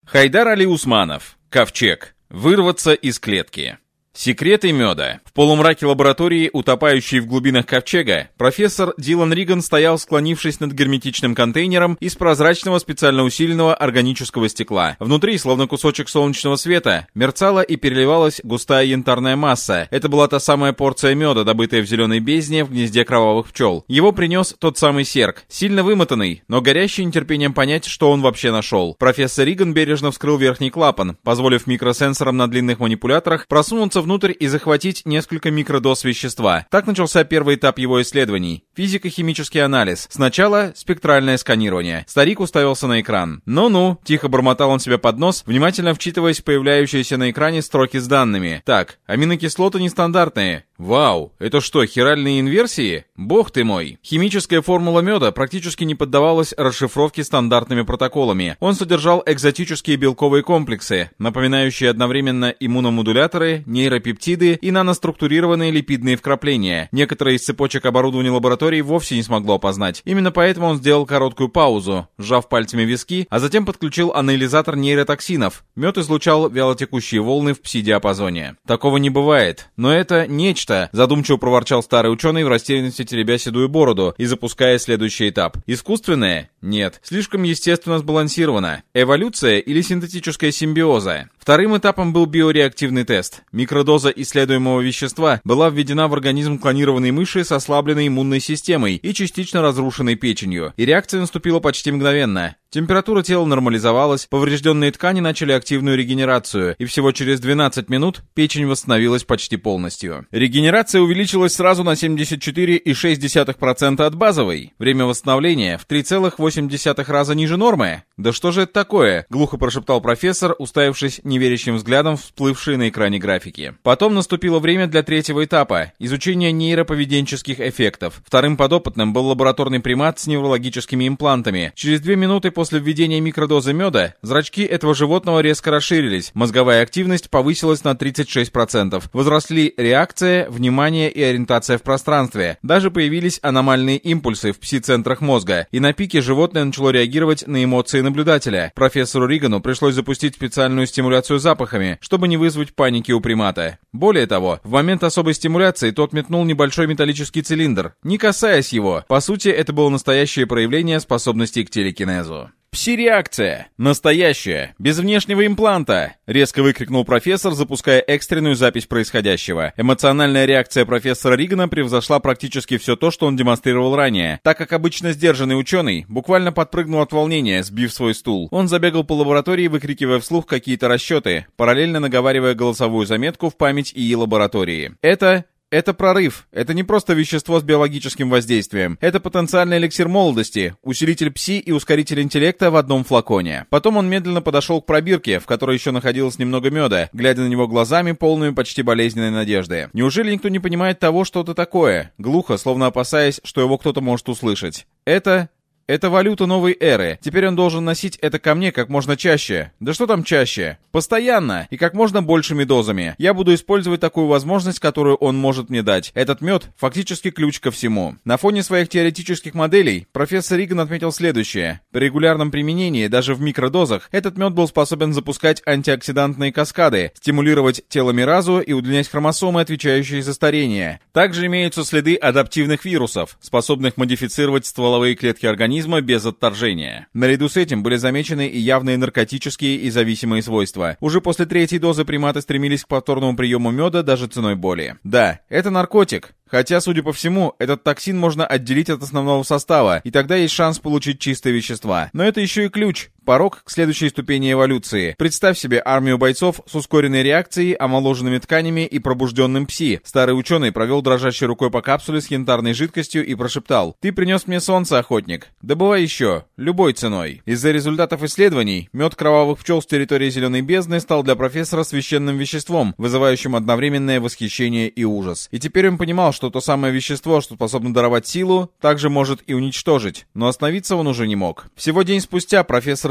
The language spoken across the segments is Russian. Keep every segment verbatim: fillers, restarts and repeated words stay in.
Хайдар Али Усманов. Ковчег. Вырваться из клетки. Секреты меда. В полумраке лаборатории, утопающей в глубинах ковчега, профессор Дилан Риган стоял, склонившись над герметичным контейнером из прозрачного специально усиленного органического стекла. Внутри, словно кусочек солнечного света, мерцала и переливалась густая янтарная масса. Это была та самая порция меда, добытая в зеленой бездне в гнезде кровавых пчел. Его принес тот самый серк, сильно вымотанный, но горящий нетерпением понять, что он вообще нашел. Профессор Риган бережно вскрыл верхний клапан, позволив микросенсорам на длинных манипуляторах просунуться внутрь и захватить несколько микродоз вещества. Так начался первый этап его исследований — физико-химический анализ. Сначала спектральное сканирование. Старик уставился на экран. «Ну-ну», — тихо бормотал он себе под нос, внимательно вчитываясь в появляющиеся на экране строки с данными. «Так, аминокислоты нестандартные. Вау, это что, хиральные инверсии? Бог ты мой!» Химическая формула меда практически не поддавалась расшифровке стандартными протоколами. Он содержал экзотические белковые комплексы, напоминающие одновременно иммуномодуляторы, нейропептиды и наноструктурированные липидные вкрапления. Некоторые из цепочек оборудования лаборатории вовсе не смогло опознать. Именно поэтому он сделал короткую паузу, сжав пальцами виски, а затем подключил анализатор нейротоксинов. Мед излучал вялотекущие волны в пси-диапазоне. Такого не бывает, но это нечто, задумчиво проворчал старый ученый, в растерянности теребя седую бороду и запуская следующий этап. Искусственное? Нет. Слишком естественно сбалансировано. Эволюция или синтетическая симбиоза? Вторым этапом был биореактивный тест. Микродоза исследуемого вещества была введена в организм клонированной мыши с ослабленной иммунной системой и частично разрушенной печенью, и реакция наступила почти мгновенно. Температура тела нормализовалась, поврежденные ткани начали активную регенерацию, и всего через двенадцать минут печень восстановилась почти полностью. Регенерация увеличилась сразу на семьдесят четыре целых шесть десятых процента от базовой. Время восстановления в три целых восемь десятых раза ниже нормы. «Да что же это такое?» — глухо прошептал профессор, уставившись неверящим взглядом в всплывшие на экране графики. Потом наступило время для третьего этапа — изучения нейроповеденческих эффектов. Вторым подопытным был лабораторный примат с неврологическими имплантами. Через две минуты после введения микродозы меда зрачки этого животного резко расширились, мозговая активность повысилась на тридцать шесть процентов, возросли реакция, внимание и ориентация в пространстве. Даже появились аномальные импульсы в пси-центрах мозга, и на пике животное начало реагировать на эмоции наблюдателя. Профессору Ригану пришлось запустить специальную стимуляцию запахами, чтобы не вызвать паники у примата. Более того, в момент особой стимуляции тот метнул небольшой металлический цилиндр, не касаясь его. По сути, это было настоящее проявление способностей к телекинезу. «Пси-реакция! Настоящая! Без внешнего импланта!» — резко выкрикнул профессор, запуская экстренную запись происходящего. Эмоциональная реакция профессора Ригана превзошла практически все то, что он демонстрировал ранее. Так как обычно сдержанный ученый буквально подпрыгнул от волнения, сбив свой стул. Он забегал по лаборатории, выкрикивая вслух какие-то расчеты, параллельно наговаривая голосовую заметку в память ИИ лаборатории. Это... Это прорыв. Это не просто вещество с биологическим воздействием. Это потенциальный эликсир молодости, усилитель пси и ускоритель интеллекта в одном флаконе. Потом он медленно подошел к пробирке, в которой еще находилось немного меда, глядя на него глазами, полными почти болезненной надежды. Неужели никто не понимает того, что это такое? Глухо, словно опасаясь, что его кто-то может услышать. Это... Это валюта новой эры. Теперь он должен носить это ко мне как можно чаще. Да что там чаще? Постоянно и как можно большими дозами. Я буду использовать такую возможность, которую он может мне дать. Этот мед фактически ключ ко всему. На фоне своих теоретических моделей профессор Риган отметил следующее. При регулярном применении, даже в микродозах, этот мед был способен запускать антиоксидантные каскады, стимулировать теломеразу и удлинять хромосомы, отвечающие за старение. Также имеются следы адаптивных вирусов, способных модифицировать стволовые клетки организма без отторжения. Наряду с этим были замечены и явные наркотические и зависимые свойства. Уже после третьей дозы приматы стремились к повторному приему меда даже ценой боли. Да, это наркотик. Хотя, судя по всему, этот токсин можно отделить от основного состава, и тогда есть шанс получить чистые вещества. Но это еще и ключ, порог к следующей ступени эволюции. Представь себе армию бойцов с ускоренной реакцией, омоложенными тканями и пробужденным пси. Старый ученый провел дрожащей рукой по капсуле с янтарной жидкостью и прошептал: «Ты принес мне солнце, охотник. Добывай еще, любой ценой». Из-за результатов исследований, мед кровавых пчел с территории Зеленой бездны стал для профессора священным веществом, вызывающим одновременное восхищение и ужас. И теперь он понимал, что то самое вещество, что способно даровать силу, также может и уничтожить, но остановиться он уже не мог. Всего день спустя профессор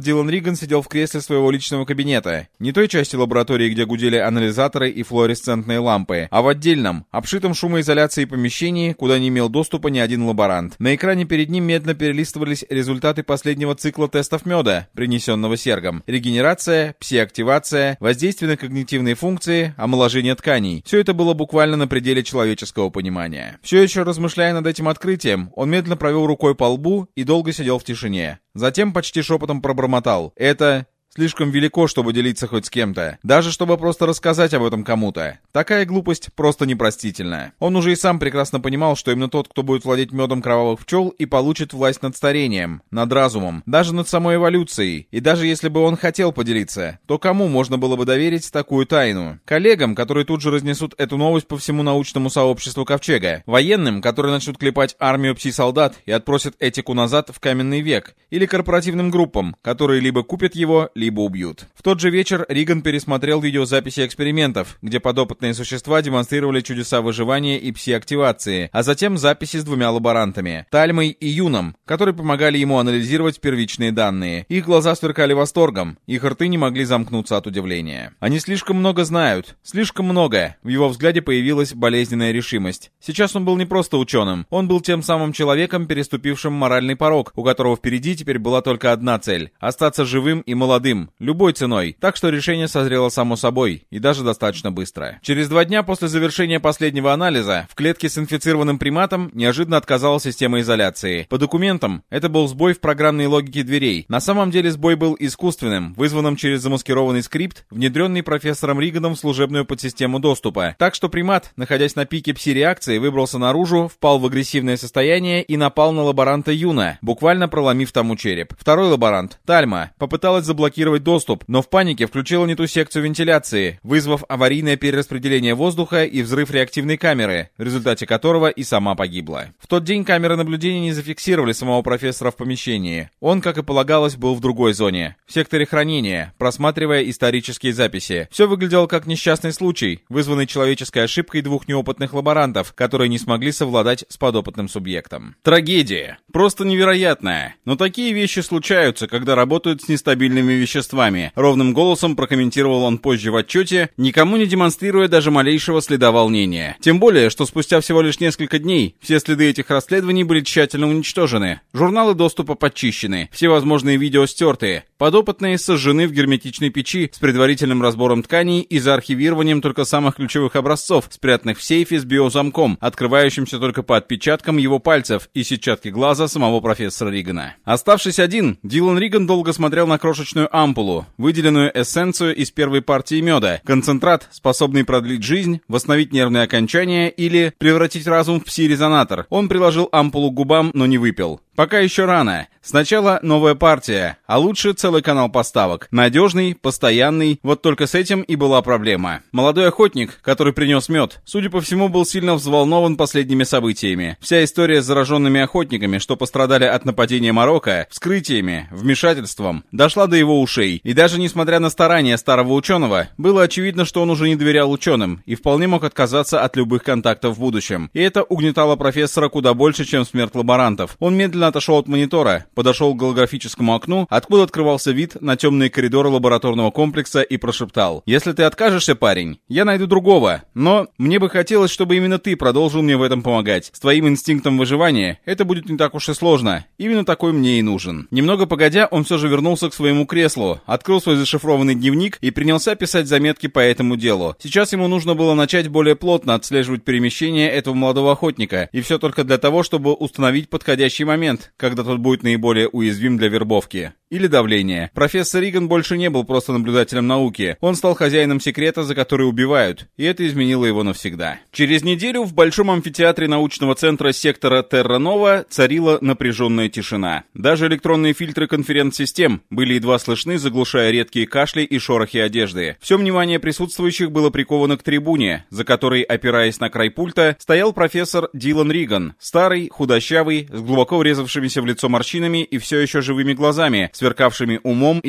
Дилан Риган сидел в кресле своего личного кабинета, не той части лаборатории, где гудели анализаторы и флуоресцентные лампы, а в отдельном, обшитом шумоизоляцией помещении, куда не имел доступа ни один лаборант. На экране перед ним медленно перелистывались результаты последнего цикла тестов меда, принесенного Сергом. Регенерация, пси-активация, воздействие на когнитивные функции, омоложение тканей. Все это было буквально на пределе человеческого понимания. Все еще размышляя над этим открытием, он медленно провел рукой по лбу и долго сидел в тишине. Затем почти шепотом пробормотал: «Это слишком велико, чтобы делиться хоть с кем-то. Даже чтобы просто рассказать об этом кому-то. Такая глупость просто непростительна». Он уже и сам прекрасно понимал, что именно тот, кто будет владеть медом кровавых пчел, и получит власть над старением, над разумом, даже над самой эволюцией. И даже если бы он хотел поделиться, то кому можно было бы доверить такую тайну? Коллегам, которые тут же разнесут эту новость по всему научному сообществу Ковчега? Военным, которые начнут клепать армию пси-солдат и отпросят этику назад в каменный век? Или корпоративным группам, которые либо купят его, либо убьют? В тот же вечер Риган пересмотрел видеозаписи экспериментов, где подопытные существа демонстрировали чудеса выживания и пси-активации, а затем записи с двумя лаборантами, Тальмой и Юном, которые помогали ему анализировать первичные данные. Их глаза сверкали восторгом, их рты не могли замкнуться от удивления. Они слишком много знают, слишком много. В его взгляде появилась болезненная решимость. Сейчас он был не просто ученым, он был тем самым человеком, переступившим моральный порог, у которого впереди теперь была только одна цель — остаться живым и молодым, любой ценой. Так что решение созрело само собой, и даже достаточно быстро. Через два дня после завершения последнего анализа в клетке с инфицированным приматом неожиданно отказала система изоляции. По документам, это был сбой в программной логике дверей. На самом деле сбой был искусственным, вызванным через замаскированный скрипт, внедренный профессором Риганом в служебную подсистему доступа. Так что примат, находясь на пике пси-реакции, выбрался наружу, впал в агрессивное состояние и напал на лаборанта Юна, буквально проломив тому череп. Второй лаборант, Тальма, попыталась заблокировать доступ, но в панике включила не ту секцию вентиляции, вызвав аварийное перераспределение воздуха и взрыв реактивной камеры, в результате которого и сама погибла. В тот день камеры наблюдения не зафиксировали самого профессора в помещении. Он, как и полагалось, был в другой зоне, в секторе хранения, просматривая исторические записи. Все выглядело как несчастный случай, вызванный человеческой ошибкой двух неопытных лаборантов, которые не смогли совладать с подопытным субъектом. Трагедия. Просто невероятная. Но такие вещи случаются, когда работают с нестабильными веществами. Ровным голосом прокомментировал он позже в отчете, никому не демонстрируя даже малейшего следа волнения. Тем более, что спустя всего лишь несколько дней все следы этих расследований были тщательно уничтожены. Журналы доступа подчищены, все возможные видео стерты. Подопытные сожжены в герметичной печи с предварительным разбором тканей и заархивированием только самых ключевых образцов, спрятанных в сейфе с биозамком, открывающимся только по отпечаткам его пальцев и сетчатке глаза самого профессора Ригана. Оставшись один, Дилан Риган долго смотрел на крошечную ампулу, выделенную эссенцию из первой партии меда, концентрат, способный продлить жизнь, восстановить нервные окончания или превратить разум в пси-резонатор. Он приложил ампулу к губам, но не выпил. Пока еще рано. Сначала новая партия, а лучше целый канал поставок. Надежный, постоянный, вот только с этим и была проблема. Молодой охотник, который принес мед, судя по всему, был сильно взволнован последними событиями. Вся история с зараженными охотниками, что пострадали от нападения Марокко, вскрытиями, вмешательством, дошла до его ушей. И даже несмотря на старания старого ученого, было очевидно, что он уже не доверял ученым и вполне мог отказаться от любых контактов в будущем. И это угнетало профессора куда больше, чем смерть лаборантов. Он медленно отошел от монитора, подошел к голографическому окну, откуда открывался вид на темные коридоры лабораторного комплекса и прошептал: «Если ты откажешься, парень, я найду другого, но мне бы хотелось, чтобы именно ты продолжил мне в этом помогать. С твоим инстинктом выживания это будет не так уж и сложно, именно такой мне и нужен». Немного погодя, он все же вернулся к своему креслу, открыл свой зашифрованный дневник и принялся писать заметки по этому делу. Сейчас ему нужно было начать более плотно отслеживать перемещение этого молодого охотника, и все только для того, чтобы установить подходящий момент, когда тот будет наиболее уязвим для вербовки или давления. Профессор Риган больше не был просто наблюдателем науки, он стал хозяином секрета, за который убивают, и это изменило его навсегда. Через неделю в большом амфитеатре научного центра сектора Терра-Нова царила напряженная тишина. Даже электронные фильтры конференц-систем были едва слышны, заглушая редкие кашли и шорохи одежды. Все внимание присутствующих было приковано к трибуне, за которой, опираясь на край пульта, стоял профессор Дилан Риган, старый, худощавый, с глубоко врезавшимися в лицо морщинами и все еще живыми глазами, сверкавшими умом и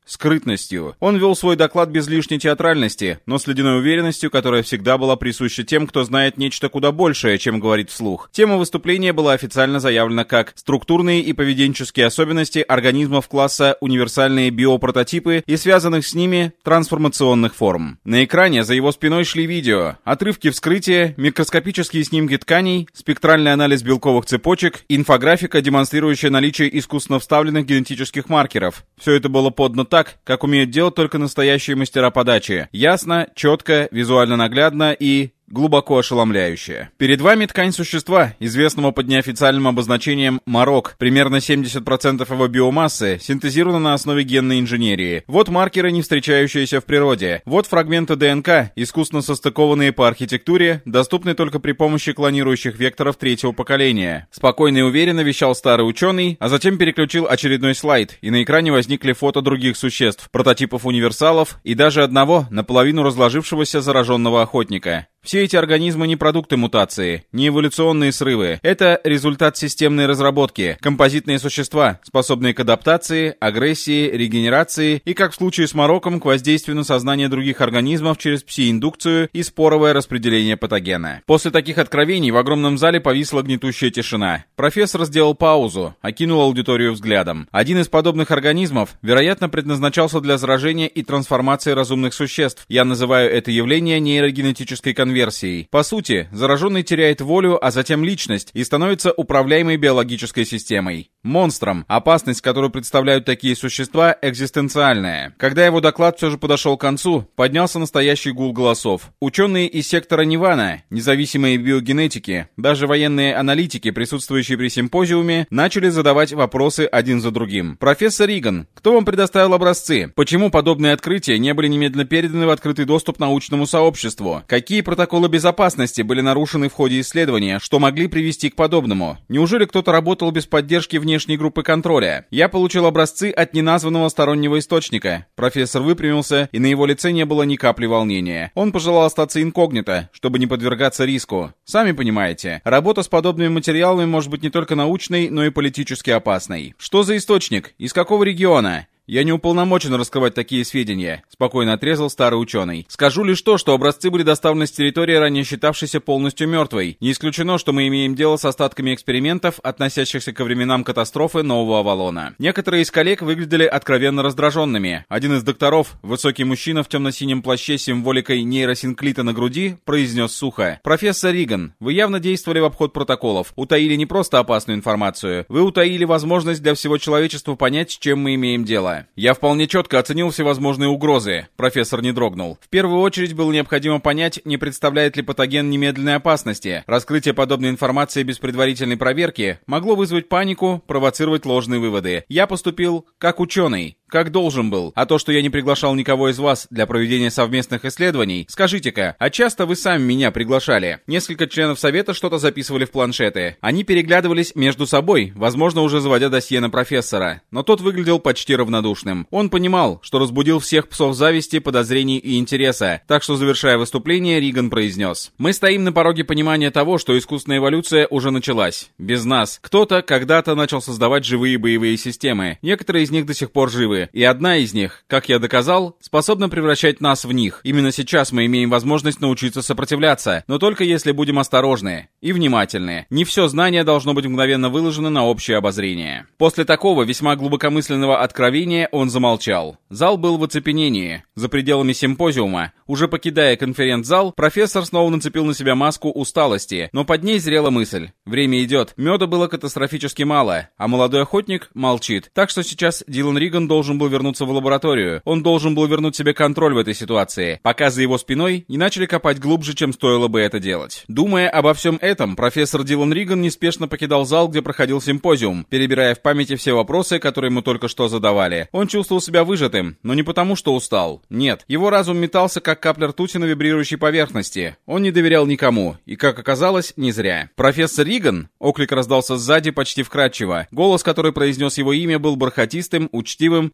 скрытностью. Он вел свой доклад без лишней театральности, но с ледяной уверенностью, которая всегда была присуща тем, кто знает нечто куда большее, чем говорит вслух. Тема выступления была официально заявлена как «Структурные и поведенческие особенности организмов класса универсальные биопрототипы и связанных с ними трансформационных форм». На экране за его спиной шли видео, отрывки вскрытия, микроскопические снимки тканей, спектральный анализ белковых цепочек, инфографика, демонстрирующая наличие искусственно вставленных генетических маркеров. Все это было подано так, как умеют делать только настоящие мастера подачи. Ясно, четко, визуально наглядно и глубоко ошеломляющее. Перед вами ткань существа, известного под неофициальным обозначением «Марок». Примерно семьдесят процентов его биомассы синтезировано на основе генной инженерии. Вот маркеры, не встречающиеся в природе. Вот фрагменты ДНК, искусственно состыкованные по архитектуре, доступные только при помощи клонирующих векторов третьего поколения. Спокойно и уверенно вещал старый ученый, а затем переключил очередной слайд, и на экране возникли фото других существ, прототипов универсалов и даже одного, наполовину разложившегося зараженного охотника. Все эти организмы не продукты мутации, не эволюционные срывы. Это результат системной разработки, композитные существа, способные к адаптации, агрессии, регенерации и, как в случае с Мароком, к воздействию на сознание других организмов через пси-индукцию и споровое распределение патогена. После таких откровений в огромном зале повисла гнетущая тишина. Профессор сделал паузу, окинул аудиторию взглядом. Один из подобных организмов, вероятно, предназначался для заражения и трансформации разумных существ. Я называю это явление нейрогенетической конверсией. Конверсией. По сути, зараженный теряет волю, а затем личность и становится управляемой биологической системой. Монстром. Опасность, которую представляют такие существа, экзистенциальная. Когда его доклад все же подошел к концу, поднялся настоящий гул голосов. Ученые из сектора Нивана, независимые биогенетики, даже военные аналитики, присутствующие при симпозиуме, начали задавать вопросы один за другим. Профессор Риган, кто вам предоставил образцы? Почему подобные открытия не были немедленно переданы в открытый доступ научному сообществу? Какие протоколы безопасности были нарушены в ходе исследования, что могли привести к подобному? Неужели кто-то работал без поддержки внешней группы контроля? Я получил образцы от неназванного стороннего источника. Профессор выпрямился, и на его лице не было ни капли волнения. Он пожелал остаться инкогнито, чтобы не подвергаться риску. Сами понимаете, работа с подобными материалами может быть не только научной, но и политически опасной. Что за источник? Из какого региона? «Я не уполномочен раскрывать такие сведения», — спокойно отрезал старый ученый. «Скажу лишь то, что образцы были доставлены с территории, ранее считавшейся полностью мертвой. Не исключено, что мы имеем дело с остатками экспериментов, относящихся ко временам катастрофы Нового Авалона». Некоторые из коллег выглядели откровенно раздраженными. Один из докторов, высокий мужчина в темно-синем плаще с символикой нейросинклита на груди, произнес сухо: «Профессор Риган, вы явно действовали в обход протоколов. Утаили не просто опасную информацию. Вы утаили возможность для всего человечества понять, с чем мы имеем дело». «Я вполне четко оценил всевозможные угрозы», — профессор не дрогнул. «В первую очередь было необходимо понять, не представляет ли патоген немедленной опасности. Раскрытие подобной информации без предварительной проверки могло вызвать панику, провоцировать ложные выводы. Я поступил как ученый, как должен был. А то, что я не приглашал никого из вас для проведения совместных исследований, скажите-ка, а часто вы сами меня приглашали?» Несколько членов совета что-то записывали в планшеты. Они переглядывались между собой, возможно, уже заводя досье на профессора. Но тот выглядел почти равнодушным. Он понимал, что разбудил всех псов зависти, подозрений и интереса. Так что, завершая выступление, Риган произнес: «Мы стоим на пороге понимания того, что искусственная эволюция уже началась. Без нас. Кто-то когда-то начал создавать живые боевые системы. Некоторые из них до сих пор живы. И одна из них, как я доказал, способна превращать нас в них. Именно сейчас мы имеем возможность научиться сопротивляться, но только если будем осторожны и внимательны. Не все знание должно быть мгновенно выложено на общее обозрение». После такого весьма глубокомысленного откровения он замолчал. Зал был в оцепенении. За пределами симпозиума, уже покидая конференц-зал, профессор снова нацепил на себя маску усталости, но под ней зрела мысль. Время идет. Меда было катастрофически мало, а молодой охотник молчит. Так что сейчас Дилан Риган должен был вернуться в лабораторию. Он должен был вернуть себе контроль в этой ситуации, пока за его спиной не начали копать глубже, чем стоило бы это делать. Думая обо всем этом, профессор Дилан Риган неспешно покидал зал, где проходил симпозиум, перебирая в памяти все вопросы, которые ему только что задавали. Он чувствовал себя выжатым, но не потому, что устал. Нет, его разум метался, как капля ртути на вибрирующей поверхности. Он не доверял никому, и, как оказалось, не зря. «Профессор Риган?» — оклик раздался сзади почти вкрадчиво. Голос, который произнес его имя, был бархатистым, учтивым,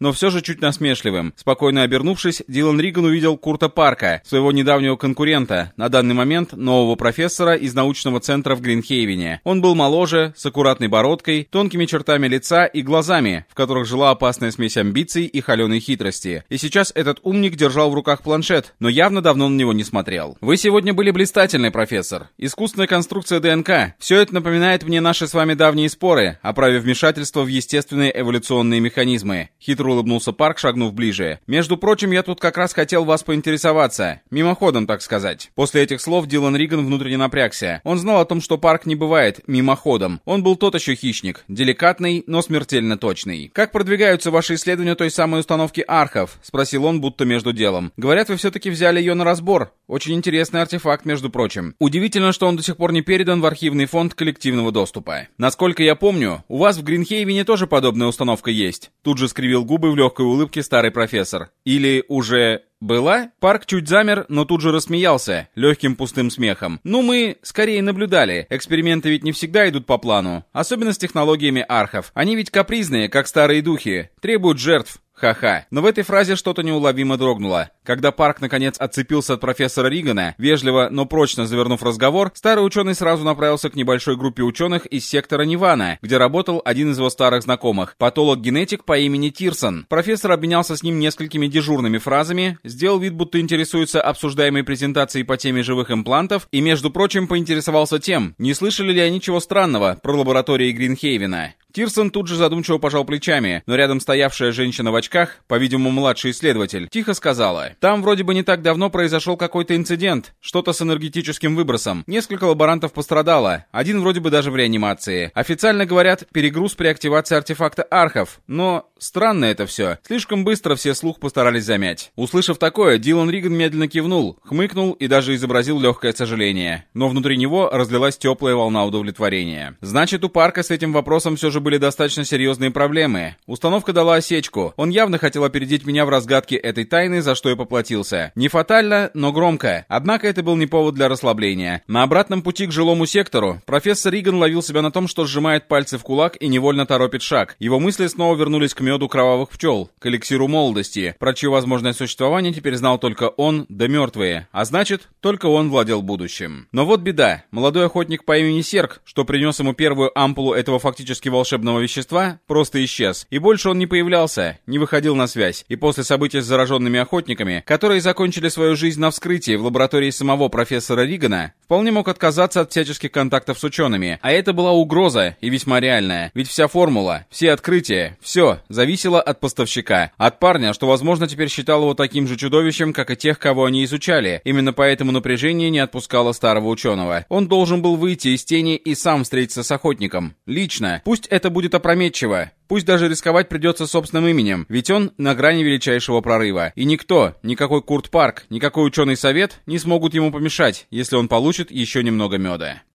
но все же чуть насмешливым. Спокойно обернувшись, Дилан Риган увидел Курта Парка, своего недавнего конкурента, на данный момент нового профессора из научного центра в Гринхейвене. Он был моложе, с аккуратной бородкой, тонкими чертами лица и глазами, в которых жила опасная смесь амбиций и холеной хитрости. И сейчас этот умник держал в руках планшет, но явно давно на него не смотрел. «Вы сегодня были блистательный, профессор. Искусственная конструкция ДНК. Все это напоминает мне наши с вами давние споры о праве вмешательства в естественные эволюционные механизмы». Хитро улыбнулся Парк, шагнув ближе. «Между прочим, я тут как раз хотел вас поинтересоваться. Мимоходом, так сказать». После этих слов Дилан Риган внутренне напрягся. Он знал о том, что Парк не бывает мимоходом. Он был тот еще хищник. Деликатный, но смертельно точный. «Как продвигаются ваши исследования той самой установки архов?» — спросил он, будто между делом. «Говорят, вы все-таки взяли ее на разбор. Очень интересный артефакт, между прочим. Удивительно, что он до сих пор не передан в архивный фонд коллективного доступа. Насколько я помню, у вас в Гринхейвене тоже подобная установка есть». Тут же скривил губы в легкой улыбке старый профессор. «Или уже... была?» Парк чуть замер, но тут же рассмеялся, легким пустым смехом. «Ну, мы скорее наблюдали. Эксперименты ведь не всегда идут по плану. Особенно с технологиями архов. Они ведь капризные, как старые духи. Требуют жертв. Ха-ха». Но в этой фразе что-то неуловимо дрогнуло. Когда Парк наконец отцепился от профессора Ригана, вежливо, но прочно завернув разговор, старый ученый сразу направился к небольшой группе ученых из сектора Нивана, где работал один из его старых знакомых, патолог-генетик по имени Тирсон. Профессор обменялся с ним несколькими дежурными фразами, сделал вид, будто интересуется обсуждаемой презентацией по теме живых имплантов и, между прочим, поинтересовался тем, не слышали ли они чего странного про лаборатории Гринхейвена. Тирсон тут же задумчиво пожал плечами, но рядом стоявшая женщина в очках, по-видимому, младший исследователь, тихо сказала: «Там вроде бы не так давно произошел какой-то инцидент, что-то с энергетическим выбросом. Несколько лаборантов пострадало, один вроде бы даже в реанимации. Официально говорят, перегруз при активации артефакта архов, но странно это все. Слишком быстро все слух постарались замять». Услышав такое, Дилан Риган медленно кивнул, хмыкнул и даже изобразил легкое сожаление. Но внутри него разлилась теплая волна удовлетворения. Значит, у Парка с этим вопросом все же были достаточно серьезные проблемы. Установка дала осечку. Он явно хотел опередить меня в разгадке этой тайны, за что я поплатился. Не фатально, но громко. Однако это был не повод для расслабления. На обратном пути к жилому сектору профессор Риган ловил себя на том, что сжимает пальцы в кулак и невольно торопит шаг. Его мысли снова вернулись к меду кровавых пчел, к эликсиру молодости, про чье возможное существование теперь знал только он, да мертвые. А значит, только он владел будущим. Но вот беда. Молодой охотник по имени Серк, что принес ему первую ампулу этого фактически волшебного вещества, просто исчез. И больше он не появлялся, не выходил на связь. И после событий с зараженными охотниками, которые закончили свою жизнь на вскрытии в лаборатории самого профессора Ригана, вполне мог отказаться от всяческих контактов с учеными. А это была угроза, и весьма реальная. Ведь вся формула, все открытия, все зависело от поставщика. От парня, что, возможно, теперь считал его таким же чудовищем, как и тех, кого они изучали. Именно поэтому напряжение не отпускало старого ученого. Он должен был выйти из тени и сам встретиться с охотником. Лично. Пусть это будет опрометчиво. Пусть даже рисковать придется собственным именем, ведь он на грани величайшего прорыва. И никто, никакой Курт Парк, никакой ученый совет не смогут ему помешать, если он получит еще немного меда.